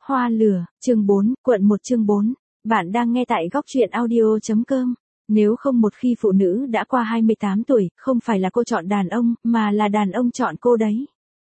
Hoa lửa, chương 4, quận 1 chương 4. Bạn đang nghe tại góc truyện audio.com. Nếu không một khi phụ nữ đã qua 28 tuổi, không phải là cô chọn đàn ông, mà là đàn ông chọn cô đấy.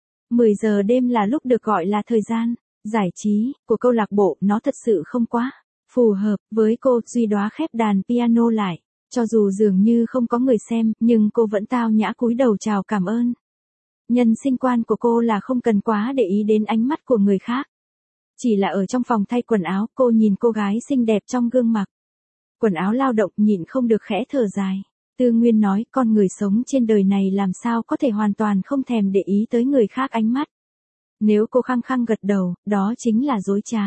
10 giờ đêm là lúc được gọi là thời gian giải trí của câu lạc bộ, nó thật sự không quá phù hợp với cô. Duy Đóa khép đàn piano lại. Cho dù dường như không có người xem, nhưng cô vẫn tao nhã cúi đầu chào cảm ơn. Nhân sinh quan của cô là không cần quá để ý đến ánh mắt của người khác. Chỉ là ở trong phòng thay quần áo, cô nhìn cô gái xinh đẹp trong gương mặc quần áo lao động, nhịn không được khẽ thở dài. Tư Nguyên nói, con người sống trên đời này làm sao có thể hoàn toàn không thèm để ý tới người khác ánh mắt. Nếu cô khăng khăng gật đầu, đó chính là dối trá.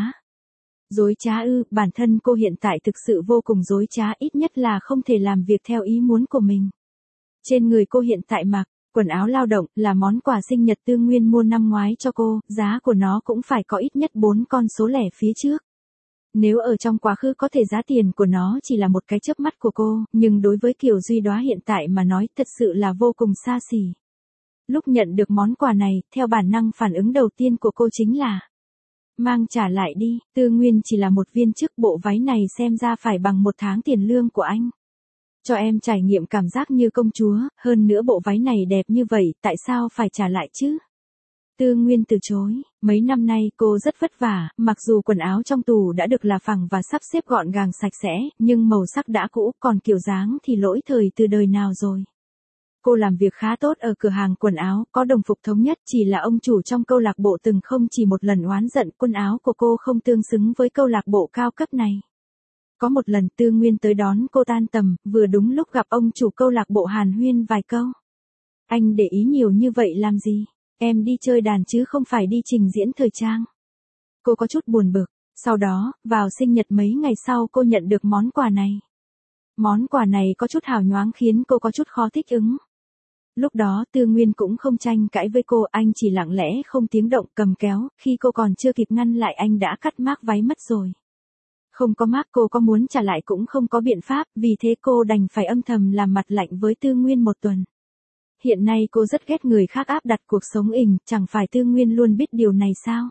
Dối trá ư? Bản thân cô hiện tại thực sự vô cùng dối trá, ít nhất là không thể làm việc theo ý muốn của mình. Trên người cô hiện tại mặc quần áo lao động là món quà sinh nhật Tư Nguyên mua năm ngoái cho cô, giá của nó cũng phải có ít nhất 4 con số lẻ phía trước. Nếu ở trong quá khứ có thể giá tiền của nó chỉ là một cái chớp mắt của cô, nhưng đối với Kiều Duy Đóa hiện tại mà nói thật sự là vô cùng xa xỉ. Lúc nhận được món quà này, theo bản năng phản ứng đầu tiên của cô chính là mang trả lại đi. Tư Nguyên chỉ là một viên chức, bộ váy này xem ra phải bằng 1 tháng tiền lương của anh. Cho em trải nghiệm cảm giác như công chúa, hơn nữa bộ váy này đẹp như vậy, tại sao phải trả lại chứ? Tư Nguyên từ chối, mấy năm nay cô rất vất vả, mặc dù quần áo trong tủ đã được là phẳng và sắp xếp gọn gàng sạch sẽ, nhưng màu sắc đã cũ, còn kiểu dáng thì lỗi thời từ đời nào rồi. Cô làm việc khá tốt ở cửa hàng quần áo, có đồng phục thống nhất, chỉ là ông chủ trong câu lạc bộ từng không chỉ một lần oán giận quần áo của cô không tương xứng với câu lạc bộ cao cấp này. Có một lần Tư Nguyên tới đón cô tan tầm, vừa đúng lúc gặp ông chủ câu lạc bộ hàn huyên vài câu. Anh để ý nhiều như vậy làm gì? Em đi chơi đàn chứ không phải đi trình diễn thời trang. Cô có chút buồn bực. Sau đó, vào sinh nhật mấy ngày sau cô nhận được món quà này. Món quà này có chút hào nhoáng khiến cô có chút khó thích ứng. Lúc đó Tư Nguyên cũng không tranh cãi với cô, anh chỉ lặng lẽ không tiếng động cầm kéo, khi cô còn chưa kịp ngăn lại anh đã cắt mác váy mất rồi. Không có mác, cô có muốn trả lại cũng không có biện pháp, vì thế cô đành phải âm thầm làm mặt lạnh với Tư Nguyên 1 tuần. Hiện nay cô rất ghét người khác áp đặt cuộc sống ình, chẳng phải Tư Nguyên luôn biết điều này sao?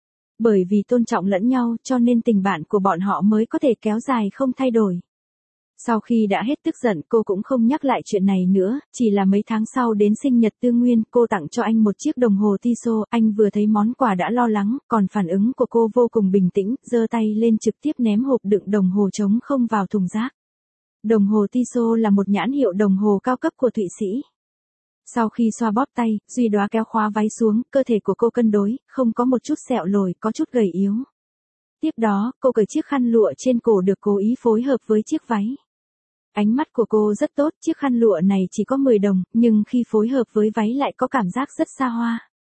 Bởi vì tôn trọng lẫn nhau cho nên tình bạn của bọn họ mới có thể kéo dài không thay đổi. Sau khi đã hết tức giận cô cũng không nhắc lại chuyện này nữa, chỉ là mấy tháng sau đến sinh nhật Tư Nguyên cô tặng cho anh một chiếc đồng hồ Tissot, anh vừa thấy món quà đã lo lắng, còn phản ứng của cô vô cùng bình tĩnh, giơ tay lên trực tiếp ném hộp đựng đồng hồ trống không vào thùng rác. Đồng hồ Tissot là một nhãn hiệu đồng hồ cao cấp của Thụy Sĩ. Sau khi xoa bóp tay, Duy Đóa kéo khóa váy xuống, cơ thể của cô cân đối, không có một chút sẹo lồi, có chút gầy yếu. Tiếp đó, cô cởi chiếc khăn lụa trên cổ được cố ý phối hợp với chiếc váy. Ánh mắt của cô rất tốt, chiếc khăn lụa này chỉ có 10 đồng, nhưng khi phối hợp với váy lại có cảm giác rất xa hoa.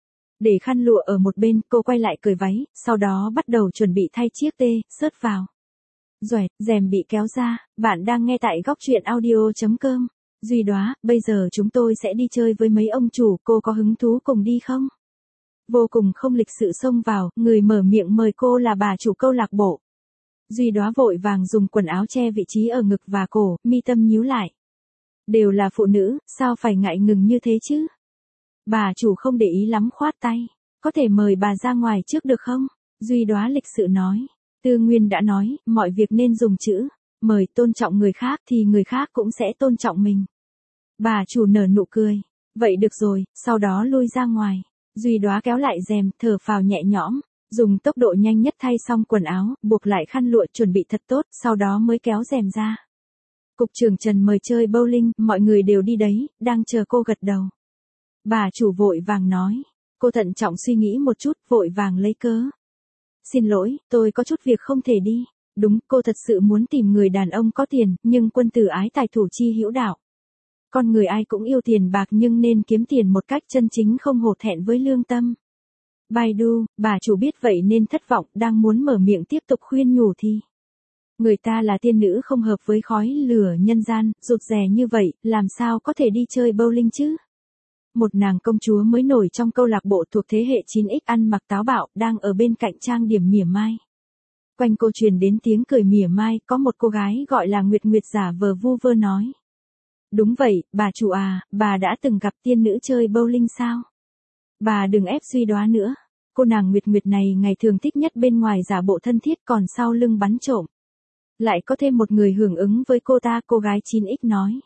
Để khăn lụa ở một bên, cô quay lại cởi váy, sau đó bắt đầu chuẩn bị thay chiếc T-shirt vào. Doẹt, rèm bị kéo ra, bạn đang nghe tại góc truyện audio.com. Duy Đóa, bây giờ chúng tôi sẽ đi chơi với mấy ông chủ, cô có hứng thú cùng đi không? Vô cùng không lịch sự xông vào, người mở miệng mời cô là bà chủ câu lạc bộ. Duy Đóa vội vàng dùng quần áo che vị trí ở ngực và cổ, mi tâm nhíu lại. Đều là phụ nữ, sao phải ngại ngừng như thế chứ? Bà chủ không để ý lắm khoát tay. Có thể mời bà ra ngoài trước được không? Duy Đóa lịch sự nói. Tư Nguyên đã nói, mọi việc nên dùng chữ mời, tôn trọng người khác thì người khác cũng sẽ tôn trọng mình. Bà chủ nở nụ cười. Vậy được rồi, sau đó lui ra ngoài. Duy Đóa kéo lại rèm, thở phào nhẹ nhõm. Dùng tốc độ nhanh nhất thay xong quần áo, buộc lại khăn lụa chuẩn bị thật tốt, sau đó mới kéo rèm ra. Cục trưởng Trần mời chơi bowling, mọi người đều đi đấy, đang chờ cô gật đầu. Bà chủ vội vàng nói. Cô thận trọng suy nghĩ một chút, vội vàng lấy cớ. Xin lỗi, tôi có chút việc không thể đi. Đúng, cô thật sự muốn tìm người đàn ông có tiền, nhưng quân tử ái tài thủ chi hữu đạo. Con người ai cũng yêu tiền bạc nhưng nên kiếm tiền một cách chân chính, không hổ thẹn với lương tâm. Baidu, bà chủ biết vậy nên thất vọng, đang muốn mở miệng tiếp tục khuyên nhủ thì người ta là tiên nữ không hợp với khói lửa nhân gian, rụt rè như vậy, làm sao có thể đi chơi bowling chứ? Một nàng công chúa mới nổi trong câu lạc bộ thuộc thế hệ 9X ăn mặc táo bạo, đang ở bên cạnh trang điểm mỉa mai. Quanh cô truyền đến tiếng cười mỉa mai, có một cô gái gọi là Nguyệt Nguyệt giả vờ vu vơ nói. Đúng vậy, bà chủ à, bà đã từng gặp tiên nữ chơi bowling sao? Bà đừng ép Duy Đóa nữa. Cô nàng Nguyệt Nguyệt này ngày thường thích nhất bên ngoài giả bộ thân thiết còn sau lưng bắn trộm. Lại có thêm một người hưởng ứng với cô ta, cô gái 9X nói.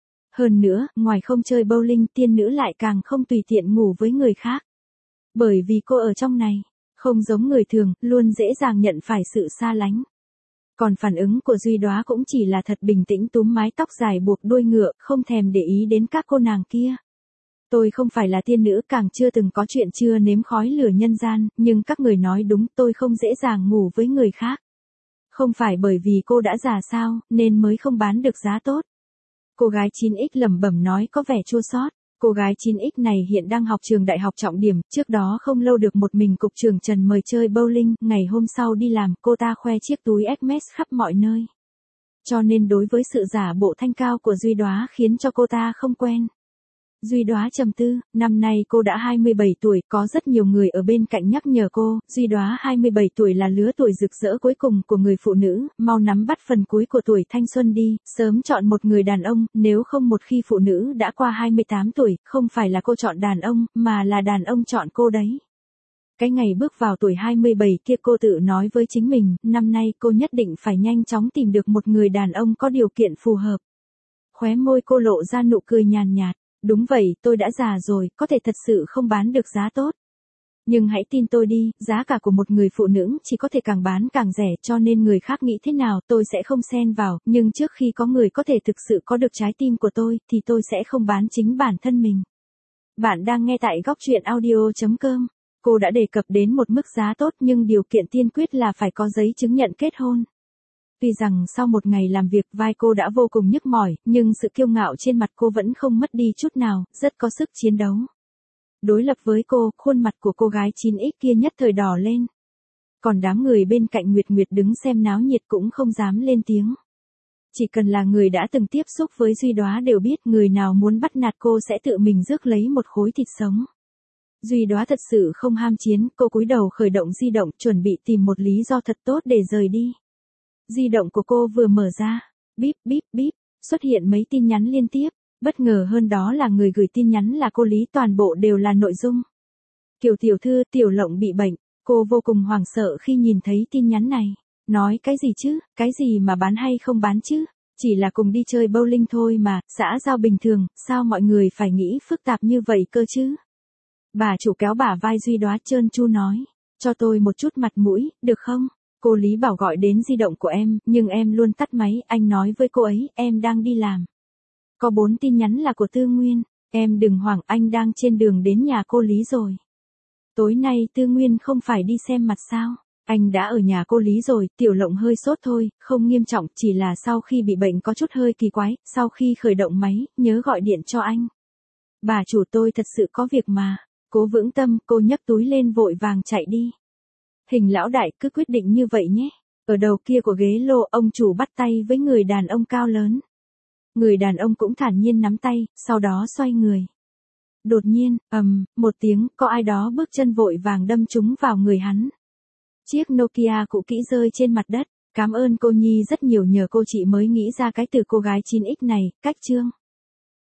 Hơn nữa, ngoài không chơi bowling, tiên nữ lại càng không tùy tiện ngủ với người khác. Bởi vì cô ở trong này, không giống người thường, luôn dễ dàng nhận phải sự xa lánh. Còn phản ứng của Duy Đóa cũng chỉ là thật bình tĩnh túm mái tóc dài buộc đuôi ngựa, không thèm để ý đến các cô nàng kia. Tôi không phải là tiên nữ, càng chưa từng có chuyện chưa nếm khói lửa nhân gian, nhưng các người nói đúng, tôi không dễ dàng ngủ với người khác. Không phải bởi vì cô đã già sao, nên mới không bán được giá tốt. Cô gái 9X lẩm bẩm nói có vẻ chua xót. Cô gái 9X này hiện đang học trường đại học trọng điểm, trước đó không lâu được một mình cục trưởng Trần mời chơi bowling, ngày hôm sau đi làm, cô ta khoe chiếc túi Hermes khắp mọi nơi. Cho nên đối với sự giả bộ thanh cao của Duy Đóa khiến cho cô ta không quen. Duy Đóa trầm tư, năm nay cô đã 27 tuổi, có rất nhiều người ở bên cạnh nhắc nhở cô, Duy Đóa 27 tuổi là lứa tuổi rực rỡ cuối cùng của người phụ nữ, mau nắm bắt phần cuối của tuổi thanh xuân đi, sớm chọn một người đàn ông, nếu không một khi phụ nữ đã qua 28 tuổi, không phải là cô chọn đàn ông, mà là đàn ông chọn cô đấy. Cái ngày bước vào tuổi 27 kia cô tự nói với chính mình, năm nay cô nhất định phải nhanh chóng tìm được một người đàn ông có điều kiện phù hợp. Khóe môi cô lộ ra nụ cười nhàn nhạt. Đúng vậy, tôi đã già rồi, có thể thật sự không bán được giá tốt. Nhưng hãy tin tôi đi, giá cả của một người phụ nữ chỉ có thể càng bán càng rẻ, cho nên người khác nghĩ thế nào tôi sẽ không xen vào, nhưng trước khi có người có thể thực sự có được trái tim của tôi, thì tôi sẽ không bán chính bản thân mình. Bạn đang nghe tại góc truyện audio.com. Cô đã đề cập đến một mức giá tốt nhưng điều kiện tiên quyết là phải có giấy chứng nhận kết hôn. Tuy rằng sau một ngày làm việc vai cô đã vô cùng nhức mỏi, nhưng sự kiêu ngạo trên mặt cô vẫn không mất đi chút nào, rất có sức chiến đấu. Đối lập với cô, khuôn mặt của cô gái 9X kia nhất thời đỏ lên. Còn đám người bên cạnh Nguyệt Nguyệt đứng xem náo nhiệt cũng không dám lên tiếng. Chỉ cần là người đã từng tiếp xúc với Duy Đóa đều biết người nào muốn bắt nạt cô sẽ tự mình rước lấy một khối thịt sống. Duy Đóa thật sự không ham chiến, cô cúi đầu khởi động di động chuẩn bị tìm một lý do thật tốt để rời đi. Di động của cô vừa mở ra, bíp bíp bíp, xuất hiện mấy tin nhắn liên tiếp, bất ngờ hơn đó là người gửi tin nhắn là cô Lý, toàn bộ đều là nội dung. Kiều tiểu thư, Tiểu Lộng bị bệnh, cô vô cùng hoảng sợ khi nhìn thấy tin nhắn này. Nói cái gì chứ, cái gì mà bán hay không bán chứ, chỉ là cùng đi chơi bowling thôi mà, xã giao bình thường, sao mọi người phải nghĩ phức tạp như vậy cơ chứ. Bà chủ kéo bả vai Duy Đóa trơn tru nói, cho tôi một chút mặt mũi, được không? Cô Lý bảo gọi đến di động của em, nhưng em luôn tắt máy, anh nói với cô ấy, em đang đi làm. Có 4 tin nhắn là của Tư Nguyên, em đừng hoảng, anh đang trên đường đến nhà cô Lý rồi. Tối nay Tư Nguyên không phải đi xem mặt sao? Anh đã ở nhà cô Lý rồi, Tiểu Lộng hơi sốt thôi, không nghiêm trọng, chỉ là sau khi bị bệnh có chút hơi kỳ quái, sau khi khởi động máy, nhớ gọi điện cho anh. Bà chủ, tôi thật sự có việc mà. Cố vững tâm, cô nhấc túi lên vội vàng chạy đi. Hình lão đại, cứ quyết định như vậy nhé. Ở đầu kia của ghế lô, ông chủ bắt tay với người đàn ông cao lớn. Người đàn ông cũng thản nhiên nắm tay, sau đó xoay người. Đột nhiên, một tiếng, có ai đó bước chân vội vàng đâm trúng vào người hắn. Chiếc Nokia cũ kỹ rơi trên mặt đất. Cảm ơn cô Nhi rất nhiều, nhờ cô chị mới nghĩ ra cái từ cô gái 9X này, cách chương.